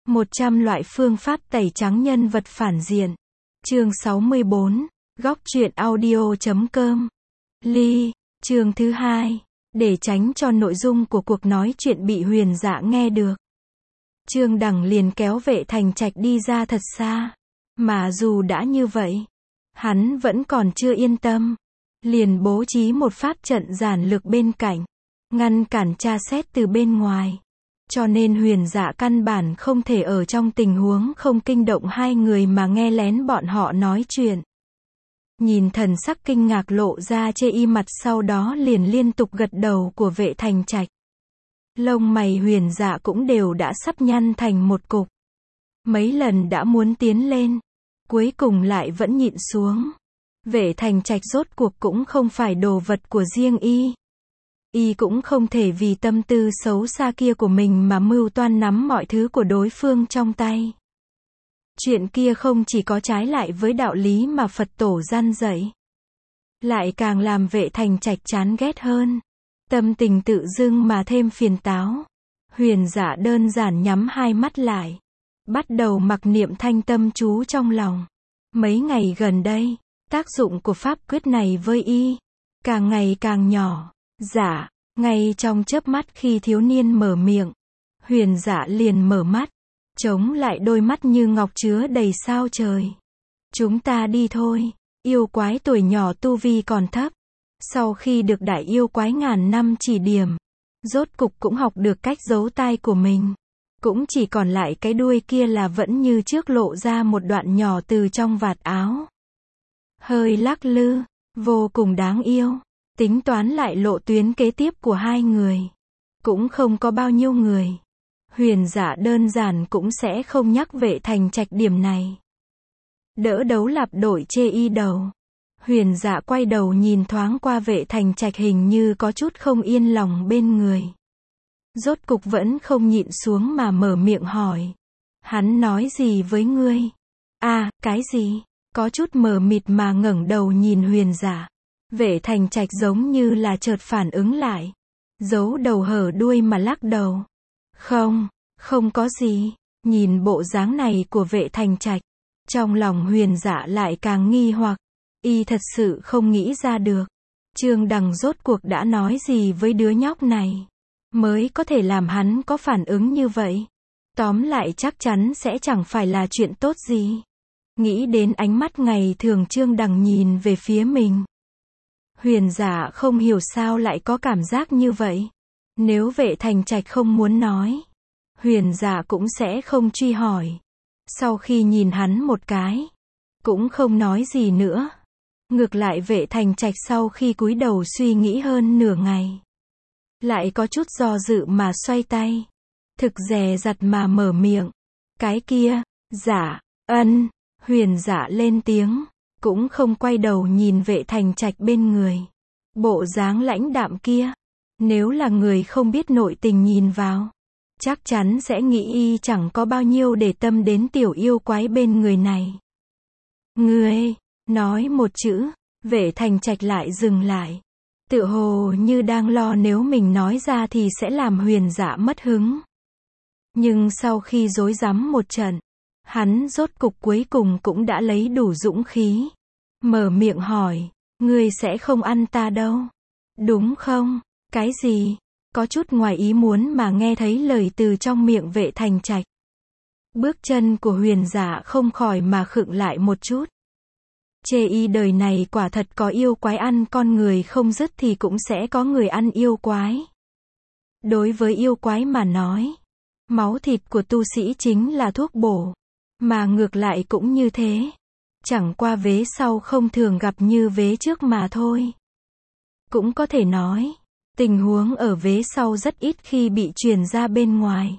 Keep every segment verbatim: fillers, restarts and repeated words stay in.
một trăm loại phương pháp tẩy trắng nhân vật phản diện. Chương sáu mươi bốn, góc truyện audio chấm com. Ly, chương thứ hai, để tránh cho nội dung của cuộc nói chuyện bị Huyền Dạ nghe được. Trương Đằng liền kéo Vệ Thành Trạch đi ra thật xa. Mà dù đã như vậy, hắn vẫn còn chưa yên tâm. Liền bố trí một pháp trận giản lược bên cạnh, ngăn cản tra xét từ bên ngoài. Cho nên Huyền Dạ căn bản không thể ở trong tình huống không kinh động hai người mà nghe lén bọn họ nói chuyện. Nhìn thần sắc kinh ngạc lộ ra chê y mặt sau đó liền liên tục gật đầu của Vệ Thành Trạch. Lông mày Huyền Dạ cũng đều đã sắp nhăn thành một cục. Mấy lần đã muốn tiến lên, cuối cùng lại vẫn nhịn xuống. Vệ Thành Trạch rốt cuộc cũng không phải đồ vật của riêng y. Y cũng không thể vì tâm tư xấu xa kia của mình mà mưu toan nắm mọi thứ của đối phương trong tay. Chuyện kia không chỉ có trái lại với đạo lý mà Phật tổ gian dạy, lại càng làm Vệ Thành Trạch chán ghét hơn. Tâm tình tự dưng mà thêm phiền táo. Huyền Dạ đơn giản nhắm hai mắt lại, bắt đầu mặc niệm thanh tâm chú trong lòng. Mấy ngày gần đây, tác dụng của pháp quyết này với y càng ngày càng nhỏ. Dạ, ngay trong chớp mắt khi thiếu niên mở miệng, Huyền Dạ liền mở mắt, chống lại đôi mắt như ngọc chứa đầy sao trời. Chúng ta đi thôi. Yêu quái tuổi nhỏ tu vi còn thấp, sau khi được đại yêu quái ngàn năm chỉ điểm, rốt cục cũng học được cách giấu tai của mình. Cũng chỉ còn lại cái đuôi kia là vẫn như trước lộ ra một đoạn nhỏ từ trong vạt áo. Hơi lắc lư, vô cùng đáng yêu. Tính toán lại lộ tuyến kế tiếp của hai người, cũng không có bao nhiêu người. Huyền Dạ đơn giản cũng sẽ không nhắc Vệ Thành Trạch điểm này. Đỡ đấu lạp đổi chê y đầu. Huyền Dạ quay đầu nhìn thoáng qua Vệ Thành Trạch hình như có chút không yên lòng bên người. Rốt cục vẫn không nhịn xuống mà mở miệng hỏi. Hắn nói gì với ngươi? À, cái gì? Có chút mờ mịt mà ngẩng đầu nhìn Huyền Dạ. Vệ Thành Trạch giống như là chợt phản ứng lại, giấu đầu hở đuôi mà lắc đầu. Không, không có gì. Nhìn bộ dáng này của Vệ Thành Trạch, trong lòng Huyền Dạ lại càng nghi hoặc. Y thật sự không nghĩ ra được, Trương Đằng rốt cuộc đã nói gì với đứa nhóc này, mới có thể làm hắn có phản ứng như vậy. Tóm lại chắc chắn sẽ chẳng phải là chuyện tốt gì. Nghĩ đến ánh mắt ngày thường Trương Đằng nhìn về phía mình, Huyền Dạ không hiểu sao lại có cảm giác như vậy. Nếu Vệ Thành Trạch không muốn nói, Huyền Dạ cũng sẽ không truy hỏi. Sau khi nhìn hắn một cái, cũng không nói gì nữa. Ngược lại Vệ Thành Trạch sau khi cúi đầu suy nghĩ hơn nửa ngày, lại có chút do dự mà xoay tay, thực dè dặt mà mở miệng. Cái kia, dạ, ân. Huyền Dạ lên tiếng, cũng không quay đầu nhìn Vệ Thành Trạch bên người. Bộ dáng lãnh đạm kia, nếu là người không biết nội tình nhìn vào, chắc chắn sẽ nghĩ y chẳng có bao nhiêu để tâm đến tiểu yêu quái bên người này. Ngươi, nói một chữ, Vệ Thành Trạch lại dừng lại. Tựa hồ như đang lo nếu mình nói ra thì sẽ làm Huyền Dạ mất hứng. Nhưng sau khi rối rắm một trận, hắn rốt cục cuối cùng cũng đã lấy đủ dũng khí. Mở miệng hỏi, ngươi sẽ không ăn ta đâu, đúng không? Cái gì? Có chút ngoài ý muốn mà nghe thấy lời từ trong miệng Vệ Thành Trạch. Bước chân của Huyền Dạ không khỏi mà khựng lại một chút. Chê y đời này quả thật có yêu quái ăn con người không dứt thì cũng sẽ có người ăn yêu quái. Đối với yêu quái mà nói, máu thịt của tu sĩ chính là thuốc bổ, mà ngược lại cũng như thế. Chẳng qua vế sau không thường gặp như vế trước mà thôi. Cũng có thể nói, tình huống ở vế sau rất ít khi bị truyền ra bên ngoài.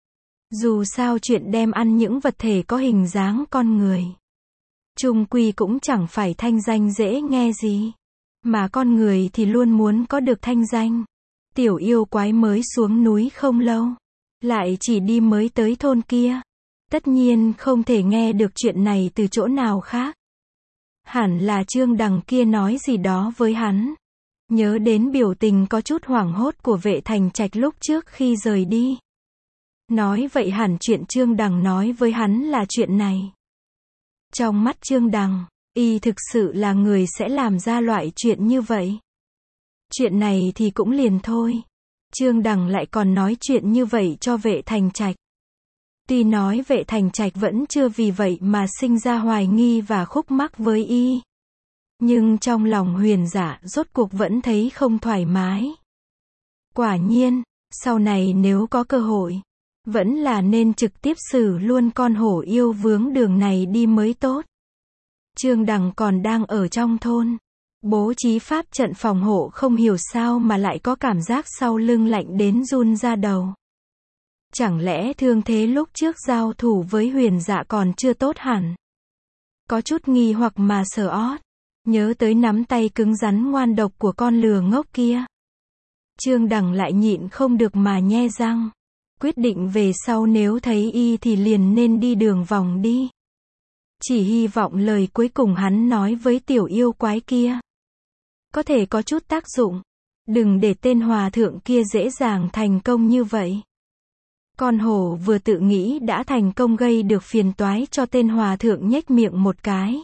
Dù sao chuyện đem ăn những vật thể có hình dáng con người, chung quy cũng chẳng phải thanh danh dễ nghe gì. Mà con người thì luôn muốn có được thanh danh. Tiểu yêu quái mới xuống núi không lâu, lại chỉ đi mới tới thôn kia, tất nhiên không thể nghe được chuyện này từ chỗ nào khác. Hẳn là Trương Đằng kia nói gì đó với hắn. Nhớ đến biểu tình có chút hoảng hốt của Vệ Thành Trạch lúc trước khi rời đi, Nói vậy hẳn chuyện Trương Đằng nói với hắn là chuyện này. Trong mắt Trương Đằng, y thực sự là người sẽ làm ra loại chuyện như vậy. Chuyện này thì cũng liền thôi. Trương Đằng lại còn nói chuyện như vậy cho Vệ Thành Trạch. Tuy nói Vệ Thành Trạch vẫn chưa vì vậy mà sinh ra hoài nghi và khúc mắc với y. Nhưng trong lòng Huyền Dạ rốt cuộc vẫn thấy không thoải mái. Quả nhiên, sau này nếu có cơ hội, vẫn là nên trực tiếp xử luôn con hổ yêu vướng đường này đi mới tốt. Trương Đằng còn đang ở trong thôn, bố trí pháp trận phòng hộ, không hiểu sao mà lại có cảm giác sau lưng lạnh đến run ra đầu. Chẳng lẽ thương thế lúc trước giao thủ với Huyền Dạ còn chưa tốt hẳn? Có chút nghi hoặc mà sờ ót, nhớ tới nắm tay cứng rắn ngoan độc của con lừa ngốc kia. Trương Đằng lại nhịn không được mà nhe răng, quyết định về sau nếu thấy y thì liền nên đi đường vòng đi. Chỉ hy vọng lời cuối cùng hắn nói với tiểu yêu quái kia có thể có chút tác dụng. Đừng để tên hòa thượng kia dễ dàng thành công như vậy. Con hổ vừa tự nghĩ đã thành công gây được phiền toái cho tên hòa thượng, nhếch miệng một cái,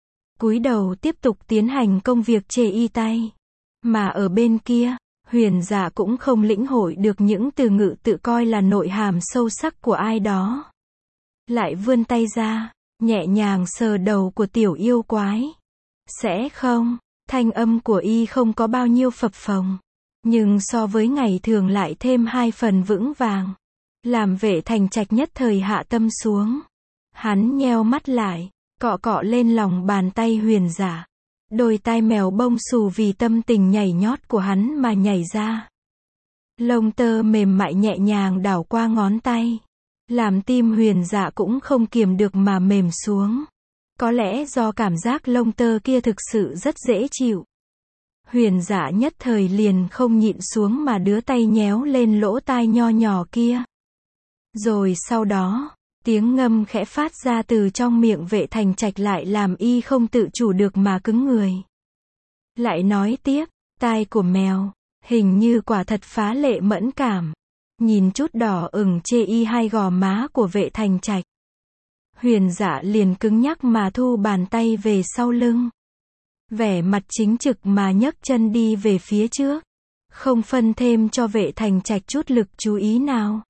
cúi đầu tiếp tục tiến hành công việc chê y tay. Mà ở bên kia, Huyền Dạ cũng không lĩnh hội được những từ ngữ tự coi là nội hàm sâu sắc của ai đó. Lại vươn tay ra, nhẹ nhàng sờ đầu của tiểu yêu quái. Sẽ không, thanh âm của y không có bao nhiêu phập phồng, nhưng so với ngày thường lại thêm hai phần vững vàng, làm Vệ Thành Trạch nhất thời hạ tâm xuống. Hắn nheo mắt lại, cọ cọ lên lòng bàn tay Huyền Dạ. Đôi tai mèo bông xù vì tâm tình nhảy nhót của hắn mà nhảy ra. Lông tơ mềm mại nhẹ nhàng đảo qua ngón tay, làm tim Huyền Dạ cũng không kiềm được mà mềm xuống. Có lẽ do cảm giác lông tơ kia thực sự rất dễ chịu. Huyền Dạ nhất thời liền không nhịn xuống mà đưa tay nhéo lên lỗ tai nho nhỏ kia. Rồi sau đó, tiếng ngâm khẽ phát ra từ trong miệng Vệ Thành Trạch lại làm y không tự chủ được mà cứng người. Lại nói tiếp, tai của mèo, hình như quả thật phá lệ mẫn cảm. Nhìn chút đỏ ửng chê y hai gò má của Vệ Thành Trạch. Huyền Dạ liền cứng nhắc mà thu bàn tay về sau lưng. Vẻ mặt chính trực mà nhấc chân đi về phía trước. Không phân thêm cho Vệ Thành Trạch chút lực chú ý nào.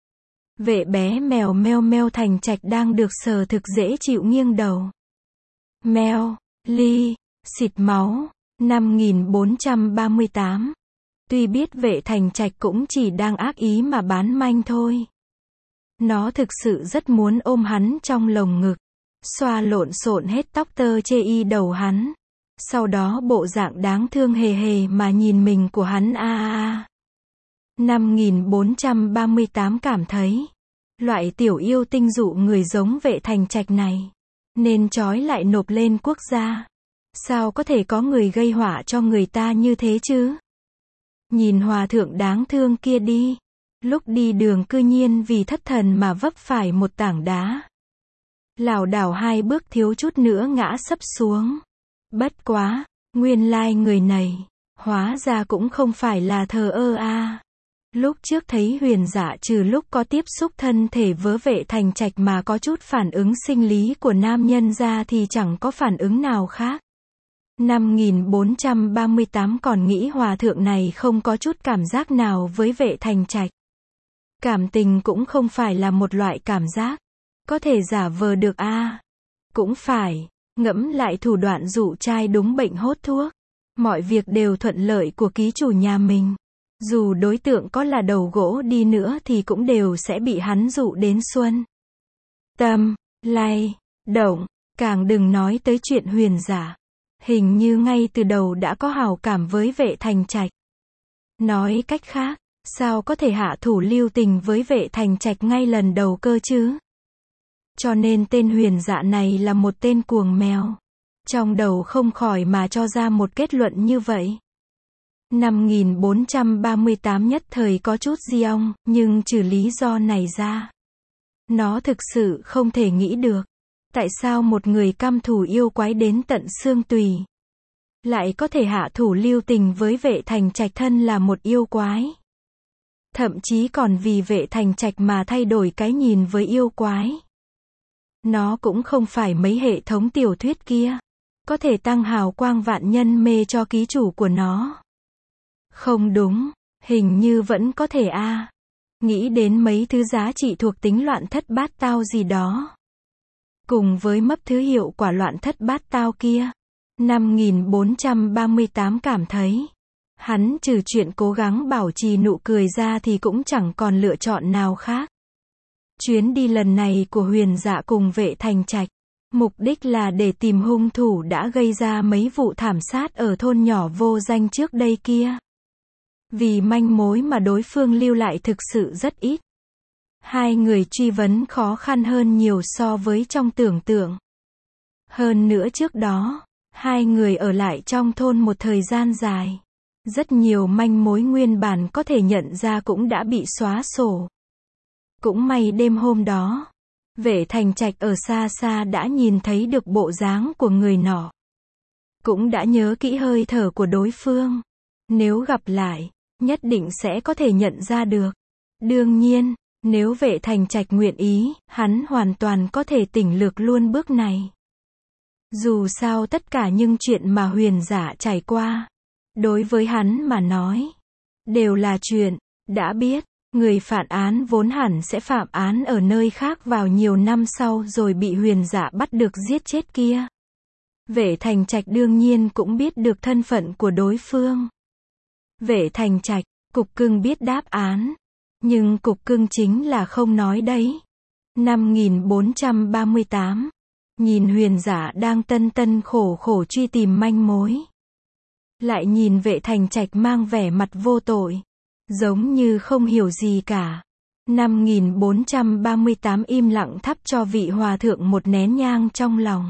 Vệ bé mèo meo meo Thành Trạch đang được sờ thực dễ chịu nghiêng đầu. Meo, ly, xịt máu, năm nghìn bốn trăm ba mươi tám. Tuy biết Vệ Thành Trạch cũng chỉ đang ác ý mà bán manh thôi. Nó thực sự rất muốn ôm hắn trong lồng ngực, xoa lộn xộn hết tóc tơ chê y đầu hắn. Sau đó bộ dạng đáng thương hề hề mà nhìn mình của hắn a a a. năm nghìn bốn trăm ba mươi tám cảm thấy, loại tiểu yêu tinh dụ người giống Vệ Thành Trạch này, nên trói lại nộp lên quốc gia. Sao có thể có người gây họa cho người ta như thế chứ? Nhìn hòa thượng đáng thương kia đi. Lúc đi đường cư nhiên vì thất thần mà vấp phải một tảng đá. Lảo đảo hai bước thiếu chút nữa ngã sấp xuống. Bất quá, nguyên lai người này, hóa ra cũng không phải là thờ ơ a. Lúc trước thấy Huyền Dạ trừ lúc có tiếp xúc thân thể với Vệ Thành Trạch mà có chút phản ứng sinh lý của nam nhân ra thì chẳng có phản ứng nào khác. năm nghìn bốn trăm ba mươi tám còn nghĩ hòa thượng này không có chút cảm giác nào với Vệ Thành Trạch. Cảm tình cũng không phải là một loại cảm giác có thể giả vờ được a. À. Cũng phải, ngẫm lại thủ đoạn dụ trai đúng bệnh hốt thuốc. Mọi việc đều thuận lợi của ký chủ nhà mình. Dù đối tượng có là đầu gỗ đi nữa thì cũng đều sẽ bị hắn dụ đến xuân. Tâm, lay, động, càng đừng nói tới chuyện Huyền Dạ. Hình như ngay từ đầu đã có hảo cảm với Vệ Thành Trạch. Nói cách khác, sao có thể hạ thủ lưu tình với Vệ Thành Trạch ngay lần đầu cơ chứ? Cho nên tên Huyền Dạ này là một tên cuồng mèo. Trong đầu không khỏi mà cho ra một kết luận như vậy. năm nghìn bốn trăm ba mươi tám nhất thời có chút diong, nhưng trừ lý do này ra, nó thực sự không thể nghĩ được. Tại sao một người căm thù yêu quái đến tận xương tùy, lại có thể hạ thủ lưu tình với Vệ Thành Trạch thân là một yêu quái? Thậm chí còn vì Vệ Thành Trạch mà thay đổi cái nhìn với yêu quái. Nó cũng không phải mấy hệ thống tiểu thuyết kia. Có thể tăng hào quang vạn nhân mê cho ký chủ của nó. Không đúng, hình như vẫn có thể a. À. Nghĩ đến mấy thứ giá trị thuộc tính loạn thất bát tao gì đó. Cùng với mấp thứ hiệu quả loạn thất bát tao kia. năm nghìn bốn trăm ba mươi tám cảm thấy. Hắn trừ chuyện cố gắng bảo trì nụ cười ra thì cũng chẳng còn lựa chọn nào khác. Chuyến đi lần này của Huyền Dạ cùng Vệ Thành Trạch. Mục đích là để tìm hung thủ đã gây ra mấy vụ thảm sát ở thôn nhỏ vô danh trước đây kia. Vì manh mối mà đối phương lưu lại thực sự rất ít. Hai người truy vấn khó khăn hơn nhiều so với trong tưởng tượng. Hơn nữa trước đó, hai người ở lại trong thôn một thời gian dài. Rất nhiều manh mối nguyên bản có thể nhận ra cũng đã bị xóa sổ. Cũng may đêm hôm đó, Vệ Thành Trạch ở xa xa đã nhìn thấy được bộ dáng của người nọ. Cũng đã nhớ kỹ hơi thở của đối phương. Nếu gặp lại, nhất định sẽ có thể nhận ra được. Đương nhiên, nếu Vệ Thành Trạch nguyện ý, hắn hoàn toàn có thể tỉnh lược luôn bước này. Dù sao tất cả những chuyện mà Huyền Dạ trải qua, đối với hắn mà nói, đều là chuyện đã biết. Người phạm án vốn hẳn sẽ phạm án ở nơi khác vào nhiều năm sau rồi bị Huyền Dạ bắt được giết chết kia. Vệ Thành Trạch đương nhiên cũng biết được thân phận của đối phương. Vệ Thành Trạch, cục cưng biết đáp án. Nhưng cục cưng chính là không nói đấy. năm nghìn bốn trăm ba mươi tám. Nhìn Huyền Dạ đang tân tân khổ khổ truy tìm manh mối. Lại nhìn Vệ Thành Trạch mang vẻ mặt vô tội. Giống như không hiểu gì cả. năm nghìn bốn trăm ba mươi tám im lặng thắp cho vị hòa thượng một nén nhang trong lòng.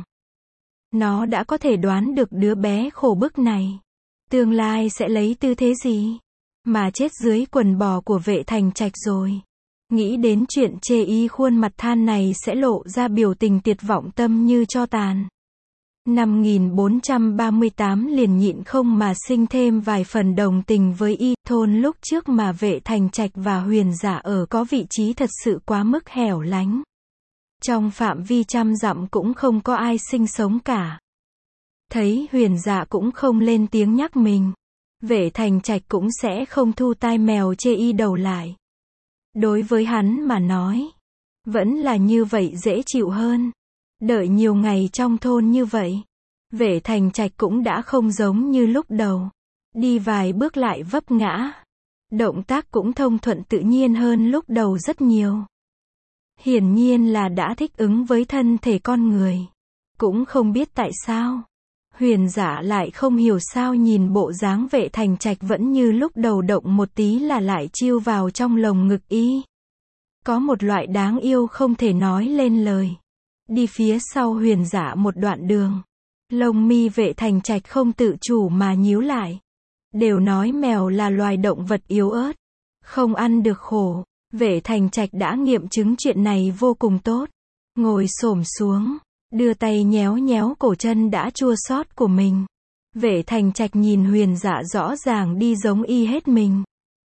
Nó đã có thể đoán được đứa bé khổ bức này. Tương lai sẽ lấy tư thế gì? Mà chết dưới quần bò của Vệ Thành Trạch rồi. Nghĩ đến chuyện chê y khuôn mặt than này sẽ lộ ra biểu tình tuyệt vọng tâm như tro tàn. năm nghìn bốn trăm ba mươi tám liền nhịn không mà sinh thêm vài phần đồng tình với y. Thôn lúc trước mà Vệ Thành Trạch và Huyền Dạ ở có vị trí thật sự quá mức hẻo lánh. Trong phạm vi trăm dặm cũng không có ai sinh sống cả. Thấy Huyền Dạ cũng không lên tiếng nhắc mình. Vệ Thành Trạch cũng sẽ không thu tai mèo chê y đầu lại. Đối với hắn mà nói, vẫn là như vậy dễ chịu hơn. Đợi nhiều ngày trong thôn như vậy, Vệ Thành Trạch cũng đã không giống như lúc đầu. Đi vài bước lại vấp ngã. Động tác cũng thông thuận tự nhiên hơn lúc đầu rất nhiều. Hiển nhiên là đã thích ứng với thân thể con người. Cũng không biết tại sao. Huyền Dạ lại không hiểu sao nhìn bộ dáng Vệ Thành Trạch vẫn như lúc đầu động một tí là lại chiêu vào trong lồng ngực y. Có một loại đáng yêu không thể nói lên lời. Đi phía sau Huyền Dạ một đoạn đường. Lông mi Vệ Thành Trạch không tự chủ mà nhíu lại. Đều nói mèo là loài động vật yếu ớt. Không ăn được khổ. Vệ Thành Trạch đã nghiệm chứng chuyện này vô cùng tốt. Ngồi xổm xuống. Đưa tay nhéo nhéo cổ chân đã chua xót của mình. Vệ Thành Trạch nhìn Huyền Dạ rõ ràng đi giống y hết mình.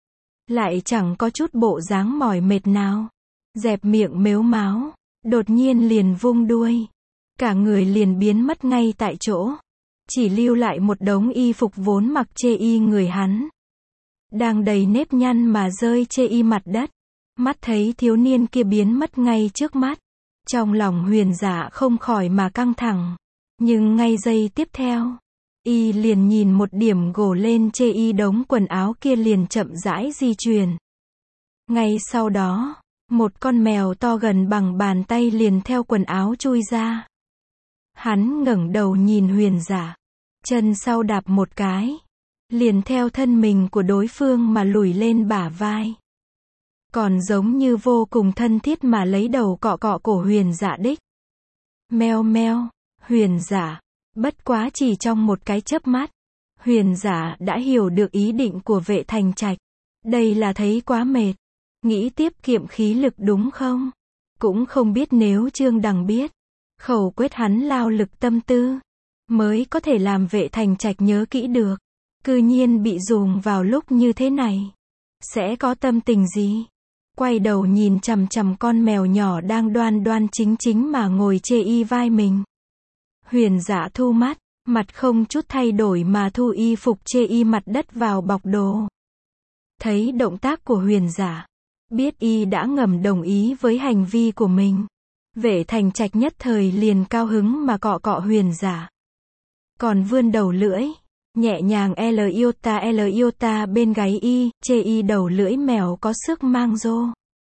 Lại chẳng có chút bộ dáng mỏi mệt nào. Dẹp miệng mếu máo. Đột nhiên liền vung đuôi. Cả người liền biến mất ngay tại chỗ. Chỉ lưu lại một đống y phục vốn mặc chê y người hắn. Đang đầy nếp nhăn mà rơi chê y mặt đất. Mắt thấy thiếu niên kia biến mất ngay trước mắt. Trong lòng Huyền Dạ không khỏi mà căng thẳng. Nhưng ngay giây tiếp theo, y liền nhìn một điểm gồ lên chê y đống quần áo kia liền chậm rãi di chuyển. Ngay sau đó, một con mèo to gần bằng bàn tay liền theo quần áo chui ra. Hắn ngẩng đầu nhìn Huyền Dạ. Chân sau đạp một cái. Liền theo thân mình của đối phương mà lùi lên bả vai. Còn giống như vô cùng thân thiết mà lấy đầu cọ cọ cổ Huyền Dạ đích. Meo meo, Huyền Dạ. Bất quá chỉ trong một cái chớp mắt. Huyền Dạ đã hiểu được ý định của Vệ Thành Trạch. Đây là thấy quá mệt. Nghĩ tiết kiệm khí lực đúng không? Cũng không biết nếu Trương Đằng biết. Khẩu quyết hắn lao lực tâm tư. Mới có thể làm Vệ Thành Trạch nhớ kỹ được. Cư nhiên bị dùng vào lúc như thế này. sẽ có tâm tình gì? Quay đầu nhìn chằm chằm con mèo nhỏ đang đoan đoan chính chính mà ngồi chê y vai mình. Huyền Dạ thu mắt, mặt không chút thay đổi mà thu y phục chê y mặt đất vào bọc đồ. Thấy động tác của Huyền Dạ, biết y đã ngầm đồng ý với hành vi của mình. Vệ Thành Trạch nhất thời liền cao hứng mà cọ cọ Huyền Dạ. Còn vươn đầu lưỡi, nhẹ nhàng L iota L iota bên gáy y, chê y đầu lưỡi mèo có sức mang rô.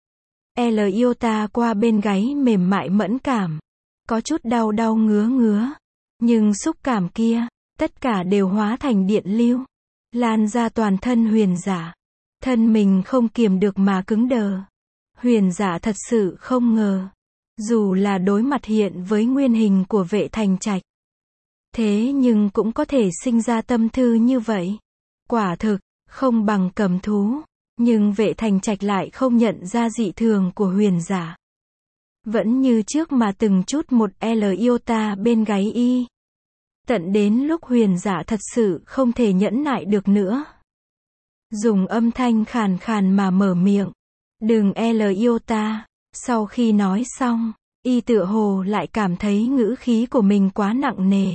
L iota qua bên gáy mềm mại mẫn cảm. Có chút đau đau ngứa ngứa. Nhưng xúc cảm kia, tất cả đều hóa thành điện lưu. Lan ra toàn thân Huyền Dạ. Thân mình không kiềm được mà cứng đờ. Huyền Dạ thật sự không ngờ. Dù là đối mặt hiện với nguyên hình của Vệ Thành Trạch. Thế nhưng cũng có thể sinh ra tâm tư như vậy. Quả thực, không bằng cầm thú. Nhưng Vệ Thành Trạch lại không nhận ra dị thường của Huyền Dạ. Vẫn như trước mà từng chút một L iota bên gáy y. Tận đến lúc Huyền Dạ thật sự không thể nhẫn nại được nữa. Dùng âm thanh khàn khàn mà mở miệng. Đừng L iota. Sau khi nói xong, y tựa hồ lại cảm thấy ngữ khí của mình quá nặng nề.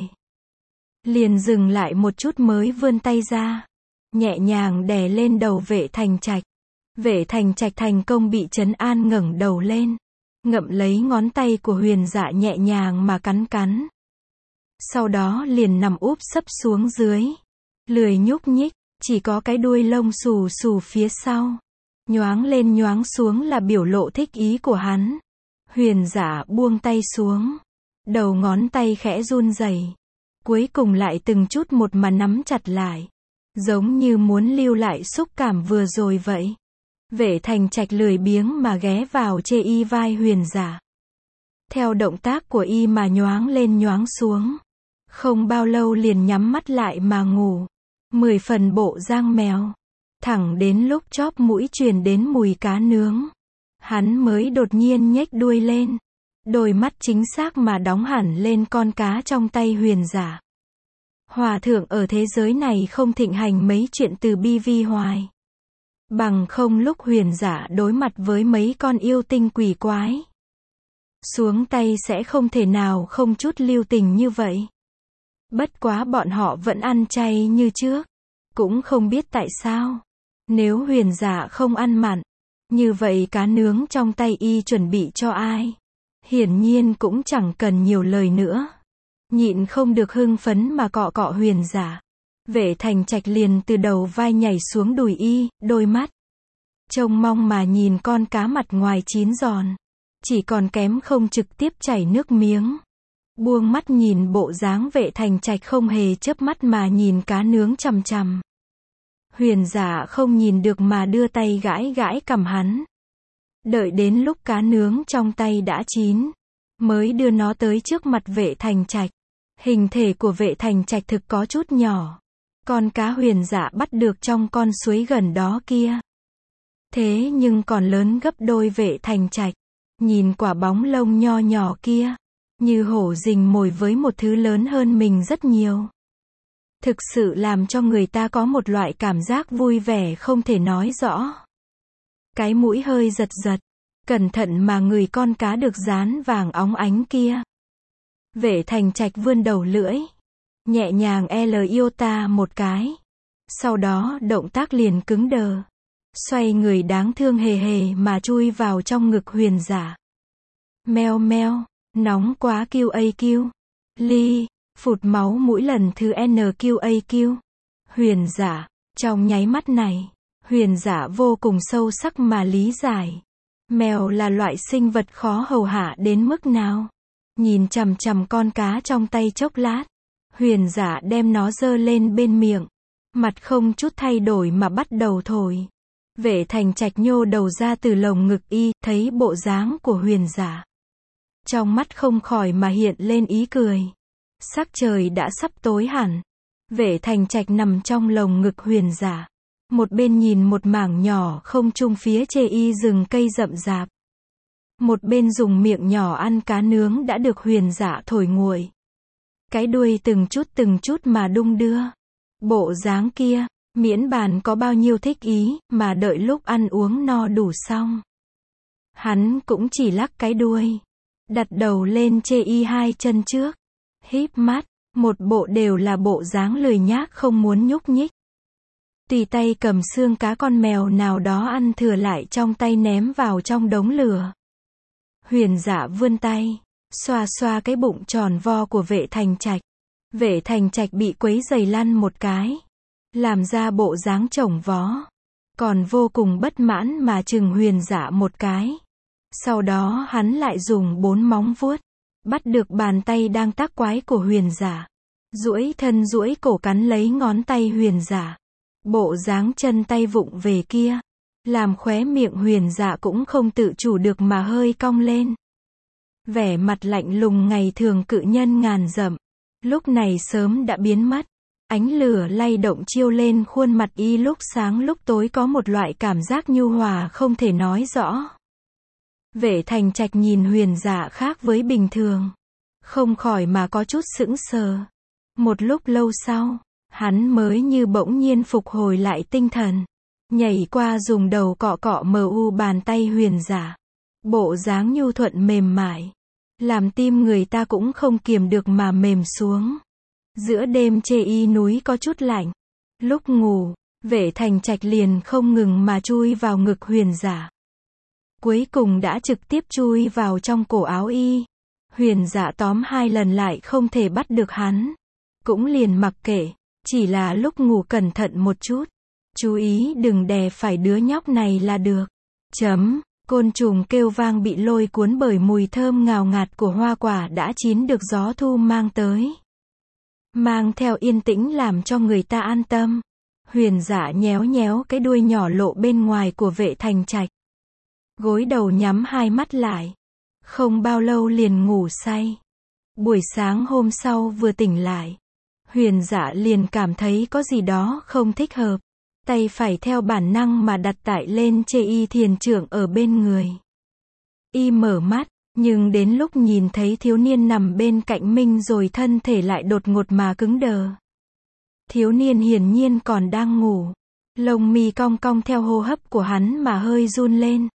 Liền dừng lại một chút mới vươn tay ra. Nhẹ nhàng đè lên đầu Vệ Thành Trạch. Vệ Thành Trạch thành công bị trấn an ngẩng đầu lên. Ngậm lấy ngón tay của Huyền Dạ nhẹ nhàng mà cắn cắn. Sau đó liền nằm úp sấp xuống dưới. Lười nhúc nhích, chỉ có cái đuôi lông xù xù phía sau. Nhoáng lên nhoáng xuống là biểu lộ thích ý của hắn. Huyền Dạ buông tay xuống. Đầu ngón tay khẽ run rẩy. Cuối cùng lại từng chút một mà nắm chặt lại. Giống như muốn lưu lại xúc cảm vừa rồi vậy. Vệ Thành Trạch lười biếng mà ghé vào chê y vai Huyền Dạ. Theo động tác của y mà nhoáng lên nhoáng xuống. Không bao lâu liền nhắm mắt lại mà ngủ. Mười phần bộ dáng mèo. Thẳng đến lúc chóp mũi truyền đến mùi cá nướng. Hắn mới đột nhiên nhếch đuôi lên. Đôi mắt chính xác mà đóng hẳn lên con cá trong tay Huyền Dạ. Hòa thượng ở thế giới này không thịnh hành mấy chuyện từ bi vi hoài. Bằng không lúc Huyền Dạ đối mặt với mấy con yêu tinh quỷ quái. Xuống tay sẽ không thể nào không chút lưu tình như vậy. Bất quá bọn họ vẫn ăn chay như trước. Cũng không biết tại sao. Nếu Huyền Dạ không ăn mặn. Như vậy cá nướng trong tay y chuẩn bị cho ai? Hiển nhiên cũng chẳng cần nhiều lời nữa. Nhịn không được hưng phấn mà cọ cọ Huyền Dạ. Vệ Thành Trạch liền từ đầu vai nhảy xuống đùi y, đôi mắt trông mong mà nhìn con cá mặt ngoài chín giòn. Chỉ còn kém không trực tiếp chảy nước miếng. Buông mắt nhìn bộ dáng Vệ Thành Trạch không hề chớp mắt mà nhìn cá nướng chằm chằm. Huyền Dạ không nhìn được mà đưa tay gãi gãi cằm hắn. Đợi đến lúc cá nướng trong tay đã chín, mới đưa nó tới trước mặt Vệ Thành Trạch. Hình thể của Vệ Thành Trạch thực có chút nhỏ. Con cá Huyền Dạ bắt được trong con suối gần đó kia. Thế nhưng còn lớn gấp đôi Vệ Thành Trạch. Nhìn quả bóng lông nho nhỏ kia, như hổ rình mồi với một thứ lớn hơn mình rất nhiều. Thực sự làm cho người ta có một loại cảm giác vui vẻ không thể nói rõ. Cái mũi hơi giật giật, cẩn thận mà ngửi con cá được dán vàng óng ánh kia. Vệ Thành Trạch vươn đầu lưỡi, nhẹ nhàng L iota một cái. Sau đó động tác liền cứng đờ. Xoay người đáng thương hề hề mà chui vào trong ngực Huyền Dạ. Meo meo, nóng quá Q A Q. Ly, phụt máu mũi lần thứ N Q A Q. Huyền Dạ, trong nháy mắt này, Huyền Dạ vô cùng sâu sắc mà lý giải. Mèo là loại sinh vật khó hầu hạ đến mức nào. Nhìn chằm chằm con cá trong tay chốc lát. Huyền Dạ đem nó giơ lên bên miệng. Mặt không chút thay đổi mà bắt đầu thổi. Vệ Thành Trạch nhô đầu ra từ lồng ngực y, thấy bộ dáng của Huyền Dạ. Trong mắt không khỏi mà hiện lên ý cười. Sắc trời đã sắp tối hẳn. Vệ Thành Trạch nằm trong lồng ngực Huyền Dạ. Một bên nhìn một mảng nhỏ không trung phía chê y rừng cây rậm rạp. Một bên dùng miệng nhỏ ăn cá nướng đã được Huyền Dạ thổi nguội. Cái đuôi từng chút từng chút mà đung đưa. Bộ dáng kia, Miễn bàn có bao nhiêu thích ý, mà đợi lúc ăn uống no đủ xong. Hắn cũng chỉ lắc cái đuôi. Đặt đầu lên chê y hai chân trước. Híp mắt, một bộ đều là bộ dáng lười nhác không muốn nhúc nhích. Tùy tay cầm xương cá con mèo nào đó ăn thừa lại trong tay ném vào trong đống lửa. Huyền Dạ vươn tay, xoa xoa cái bụng tròn vo của Vệ Thành Trạch. Vệ Thành Trạch bị quấy giày lăn một cái, làm ra bộ dáng chổng vó, còn vô cùng bất mãn mà chừng Huyền Dạ một cái. Sau đó hắn lại dùng bốn móng vuốt, bắt được bàn tay đang tác quái của Huyền Dạ. Duỗi thân duỗi cổ cắn lấy ngón tay Huyền Dạ. Bộ dáng chân tay vụng về kia, làm khóe miệng Huyền Dạ cũng không tự chủ được mà hơi cong lên. Vẻ mặt lạnh lùng ngày thường cự nhân ngàn dặm, lúc này sớm đã biến mất. Ánh lửa lay động chiếu lên khuôn mặt y lúc sáng lúc tối có một loại cảm giác nhu hòa không thể nói rõ. Vệ Thành Trạch nhìn Huyền Dạ khác với bình thường, không khỏi mà có chút sững sờ. Một lúc lâu sau, hắn mới như bỗng nhiên phục hồi lại tinh thần, nhảy qua dùng đầu cọ cọ mờ u bàn tay Huyền Dạ. Bộ dáng nhu thuận mềm mại, làm tim người ta cũng không kiềm được mà mềm xuống. Giữa đêm chê y núi có chút lạnh. Lúc ngủ, Vệ Thành Trạch liền không ngừng mà chui vào ngực Huyền Dạ. Cuối cùng đã trực tiếp chui vào trong cổ áo y. Huyền Dạ tóm hai lần lại không thể bắt được hắn. Cũng liền mặc kệ, chỉ là lúc ngủ cẩn thận một chút. Chú ý đừng đè phải đứa nhóc này là được. Chấm, côn trùng kêu vang bị lôi cuốn bởi mùi thơm ngào ngạt của hoa quả đã chín được gió thu mang tới. Mang theo yên tĩnh làm cho người ta an tâm. Huyền Dạ nhéo nhéo cái đuôi nhỏ lộ bên ngoài của Vệ Thành Trạch. Gối đầu nhắm hai mắt lại. Không bao lâu liền ngủ say. Buổi sáng hôm sau vừa tỉnh lại, Huyền Dạ liền cảm thấy có gì đó không thích hợp. Tay phải theo bản năng mà đặt tại lên chê y thiền trưởng ở bên người. Y mở mắt, nhưng đến lúc nhìn thấy thiếu niên nằm bên cạnh mình rồi thân thể lại đột ngột mà cứng đờ. Thiếu niên hiển nhiên còn đang ngủ. Lông mi cong cong theo hô hấp của hắn mà hơi run lên.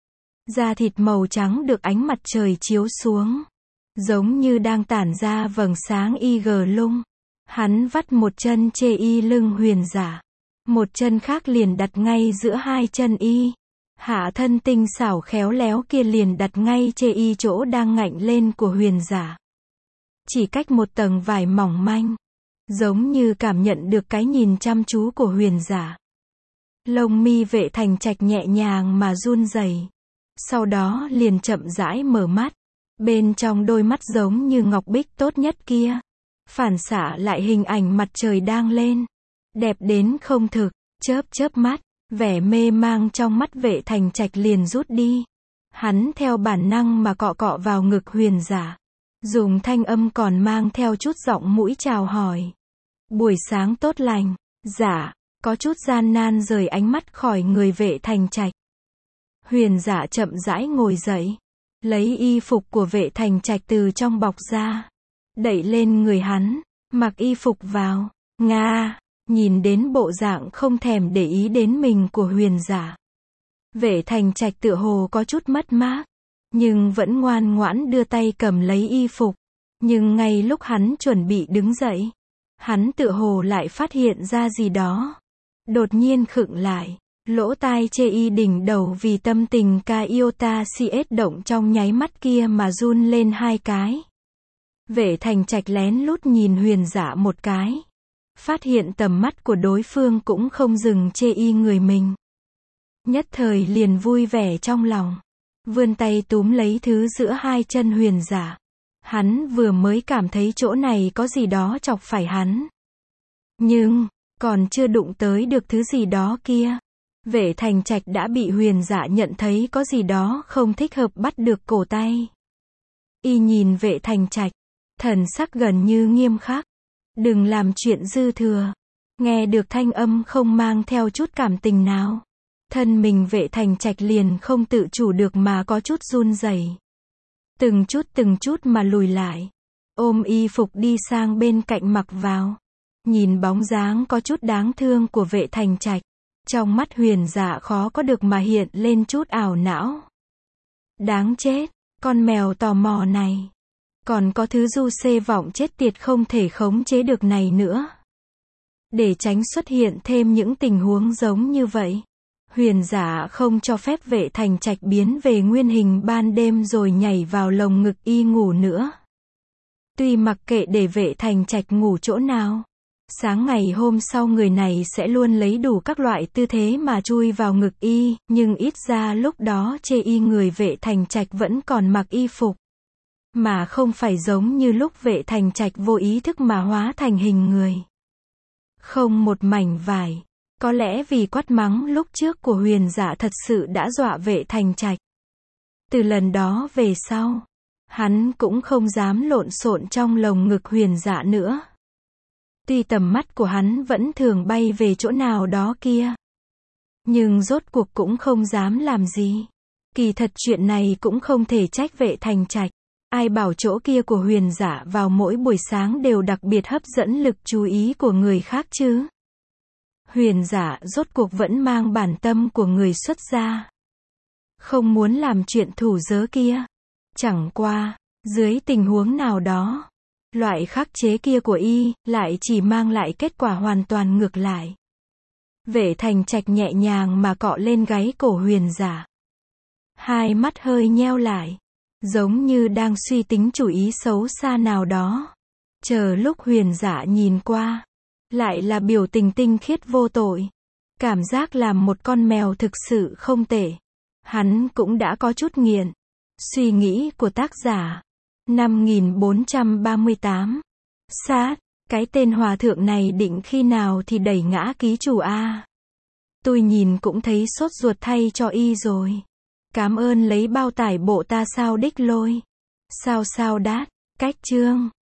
Da thịt màu trắng được ánh mặt trời chiếu xuống, giống như đang tản ra vầng sáng y gờ lung. Hắn vắt một chân chê y lưng Huyền Dạ. Một chân khác liền đặt ngay giữa hai chân y. Hạ thân tinh xảo khéo léo kia liền đặt ngay chê y chỗ đang ngạnh lên của Huyền Dạ. Chỉ cách một tầng vải mỏng manh, giống như cảm nhận được cái nhìn chăm chú của Huyền Dạ. Lông mi Vệ Thành Trạch nhẹ nhàng mà run rẩy. Sau đó liền chậm rãi mở mắt. Bên trong đôi mắt giống như ngọc bích tốt nhất kia, phản xạ lại hình ảnh mặt trời đang lên. Đẹp đến không thực, chớp chớp mắt, vẻ mê mang trong mắt Vệ Thành Trạch liền rút đi. Hắn theo bản năng mà cọ cọ vào ngực Huyền Dạ. Dùng thanh âm còn mang theo chút giọng mũi chào hỏi. Buổi sáng tốt lành. Dạ, có chút gian nan rời ánh mắt khỏi người Vệ Thành Trạch. Huyền Dạ chậm rãi ngồi dậy, lấy y phục của Vệ Thành Trạch từ trong bọc ra, đẩy lên người hắn, mặc y phục vào. Nga, nhìn đến bộ dạng không thèm để ý đến mình của Huyền Dạ, Vệ Thành Trạch tựa hồ có chút mất mát, nhưng vẫn ngoan ngoãn đưa tay cầm lấy y phục. Nhưng ngay lúc hắn chuẩn bị đứng dậy, hắn tựa hồ lại phát hiện ra gì đó. Đột nhiên khựng lại, lỗ tai chê y đỉnh đầu vì tâm tình ca iota cs động trong nháy mắt kia mà run lên hai cái. Vệ Thành Trạch lén lút nhìn Huyền Dạ một cái, phát hiện tầm mắt của đối phương cũng không dừng chê y người mình. Nhất thời liền vui vẻ trong lòng, vươn tay túm lấy thứ giữa hai chân Huyền Dạ. Hắn vừa mới cảm thấy chỗ này có gì đó chọc phải hắn. Nhưng, còn chưa đụng tới được thứ gì đó kia, Vệ Thành Trạch đã bị Huyền Dạ nhận thấy có gì đó không thích hợp bắt được cổ tay. Y nhìn Vệ Thành Trạch, thần sắc gần như nghiêm khắc. Đừng làm chuyện dư thừa. Nghe được thanh âm không mang theo chút cảm tình nào, thân mình Vệ Thành Trạch liền không tự chủ được mà có chút run rẩy. Từng chút từng chút mà lùi lại, ôm y phục đi sang bên cạnh mặc vào. Nhìn bóng dáng có chút đáng thương của Vệ Thành Trạch, trong mắt Huyền Dạ khó có được mà hiện lên chút ảo não. Đáng chết, con mèo tò mò này. Còn có thứ du xê vọng chết tiệt không thể khống chế được này nữa. Để tránh xuất hiện thêm những tình huống giống như vậy, Huyền Dạ không cho phép Vệ Thành Trạch biến về nguyên hình ban đêm rồi nhảy vào lồng ngực y ngủ nữa. Tuy mặc kệ để Vệ Thành Trạch ngủ chỗ nào, sáng ngày hôm sau người này sẽ luôn lấy đủ các loại tư thế mà chui vào ngực y, nhưng ít ra lúc đó chê y người Vệ Thành Trạch vẫn còn mặc y phục. Mà không phải giống như lúc Vệ Thành Trạch vô ý thức mà hóa thành hình người. Không một mảnh vải. Có lẽ vì quát mắng lúc trước của Huyền Dạ thật sự đã dọa Vệ Thành Trạch. Từ lần đó về sau, hắn cũng không dám lộn xộn trong lồng ngực Huyền Dạ nữa. Tuy tầm mắt của hắn vẫn thường bay về chỗ nào đó kia, nhưng rốt cuộc cũng không dám làm gì. Kỳ thật chuyện này cũng không thể trách Vệ Thành Trạch. Ai bảo chỗ kia của Huyền Dạ vào mỗi buổi sáng đều đặc biệt hấp dẫn lực chú ý của người khác chứ. Huyền Dạ rốt cuộc vẫn mang bản tâm của người xuất gia. Không muốn làm chuyện thủ dớ kia. Chẳng qua, dưới tình huống nào đó, loại khắc chế kia của y, lại chỉ mang lại kết quả hoàn toàn ngược lại. Vệ Thành Trạch nhẹ nhàng mà cọ lên gáy cổ Huyền Dạ. Hai mắt hơi nheo lại, giống như đang suy tính chủ ý xấu xa nào đó. Chờ lúc Huyền Dạ nhìn qua, lại là biểu tình tinh khiết vô tội. Cảm giác làm một con mèo thực sự không tệ. Hắn cũng đã có chút nghiện. Suy nghĩ của tác giả. năm nghìn bốn trăm ba mươi tám. Sát, cái tên hòa thượng này định khi nào thì đẩy ngã ký chủ a. Tôi nhìn cũng thấy sốt ruột thay cho y rồi. Cảm ơn lấy bao tải bộ ta sao đích lôi. Sao sao đát, cách chương.